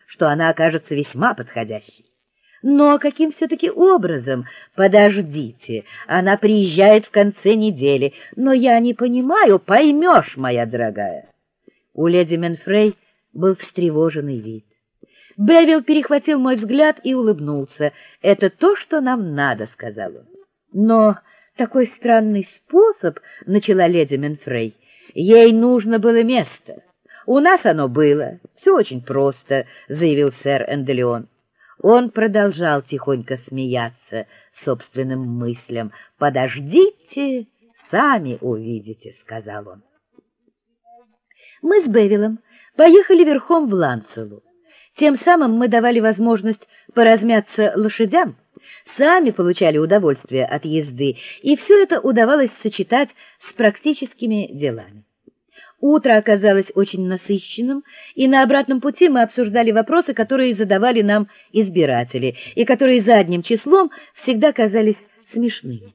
что она окажется весьма подходящей. Но каким все-таки образом? Подождите, она приезжает в конце недели, но я не понимаю, поймешь, моя дорогая. У леди Менфрей был встревоженный вид. Бевил перехватил мой взгляд и улыбнулся. «Это то, что нам надо», — сказал он. «Но такой странный способ», — начала леди Менфрей. «Ей нужно было место. У нас оно было. Все очень просто», — заявил сэр Энделеон. Он продолжал тихонько смеяться собственным мыслям. «Подождите, сами увидите», — сказал он. Мы с Бевилом поехали верхом в Ланцелу. Тем самым мы давали возможность поразмяться лошадям, сами получали удовольствие от езды, и все это удавалось сочетать с практическими делами. Утро оказалось очень насыщенным, и на обратном пути мы обсуждали вопросы, которые задавали нам избиратели, и которые задним числом всегда казались смешными.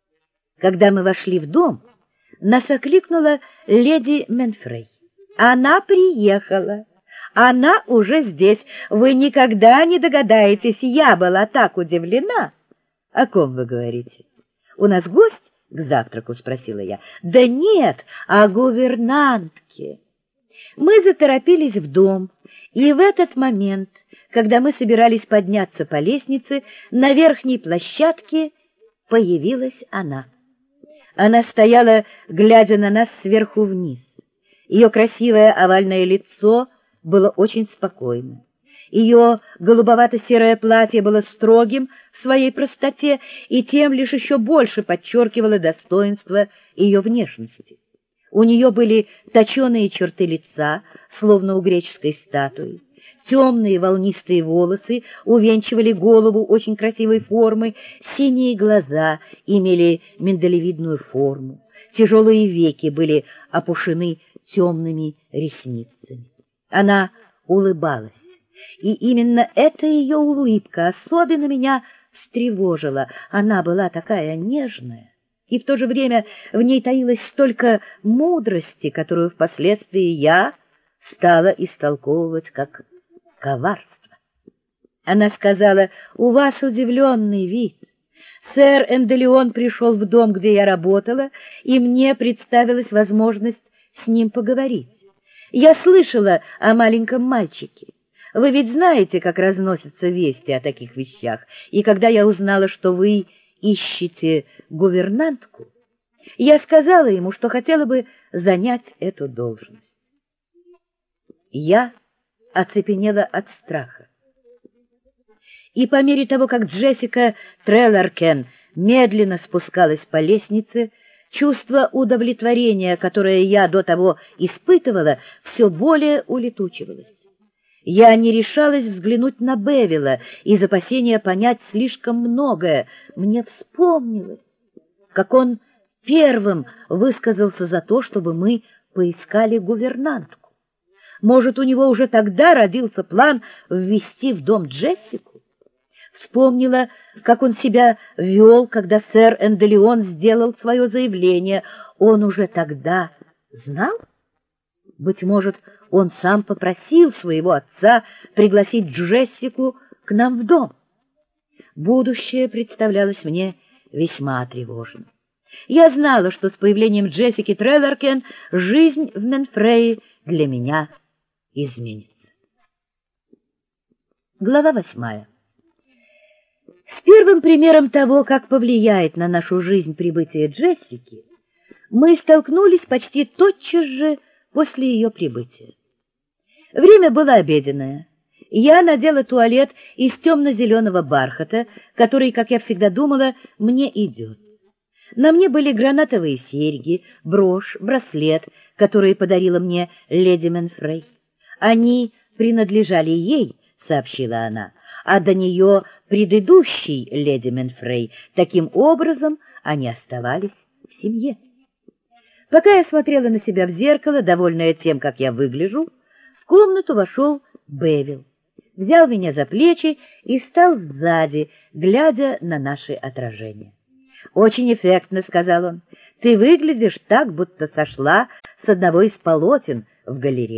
Когда мы вошли в дом, нас окликнула леди Менфрей. «Она приехала! Она уже здесь! Вы никогда не догадаетесь, я была так удивлена!» «О ком вы говорите? У нас гость к завтраку?» — спросила я. «Да нет, о гувернантке». Мы заторопились в дом, и в этот момент, когда мы собирались подняться по лестнице, на верхней площадке появилась она. Она стояла, глядя на нас сверху вниз. Ее красивое овальное лицо было очень спокойным. Ее голубовато-серое платье было строгим в своей простоте и тем лишь еще больше подчеркивало достоинство ее внешности. У нее были точеные черты лица, словно у греческой статуи. Темные волнистые волосы увенчивали голову очень красивой формы, синие глаза имели миндалевидную форму, тяжелые веки были опушены темными ресницами. Она улыбалась, и именно эта ее улыбка особенно меня встревожила. Она была такая нежная, и в то же время в ней таилось столько мудрости, которую впоследствии я стала истолковывать как коварство. Она сказала: «У вас удивленный вид. Сэр Энделеон пришел в дом, где я работала, и мне представилась возможность с ним поговорить. Я слышала о маленьком мальчике. Вы ведь знаете, как разносятся вести о таких вещах, и когда я узнала, что вы ищете гувернантку, я сказала ему, что хотела бы занять эту должность». Я оцепенела от страха. И по мере того, как Джессика Трелларкен медленно спускалась по лестнице, чувство удовлетворения, которое я до того испытывала, все более улетучивалось. Я не решалась взглянуть на Бевила из опасения понять слишком многое. Мне вспомнилось, как он первым высказался за то, чтобы мы поискали гувернантку. Может, у него уже тогда родился план ввести в дом Джессику? Вспомнила, как он себя вел, когда сэр Энделеон сделал свое заявление. Он уже тогда знал? Быть может, он сам попросил своего отца пригласить Джессику к нам в дом. Будущее представлялось мне весьма тревожным. Я знала, что с появлением Джессики Трелларкен жизнь в Менфрее для меня изменится. Глава 8. С первым примером того, как повлияет на нашу жизнь прибытие Джессики, мы столкнулись почти тотчас же после ее прибытия. Время было обеденное. Я надела туалет из темно-зеленого бархата, который, как я всегда думала, мне идет. На мне были гранатовые серьги, брошь, браслет, которые подарила мне леди Менфрей. Они принадлежали ей, сообщила она, а до нее предыдущей леди Менфрей. Таким образом, они оставались в семье. Пока я смотрела на себя в зеркало, довольная тем, как я выгляжу, в комнату вошел Бевил, взял меня за плечи и стал сзади, глядя на наши отражения. «Очень эффектно», — сказал он. «Ты выглядишь так, будто сошла с одного из полотен в галерее».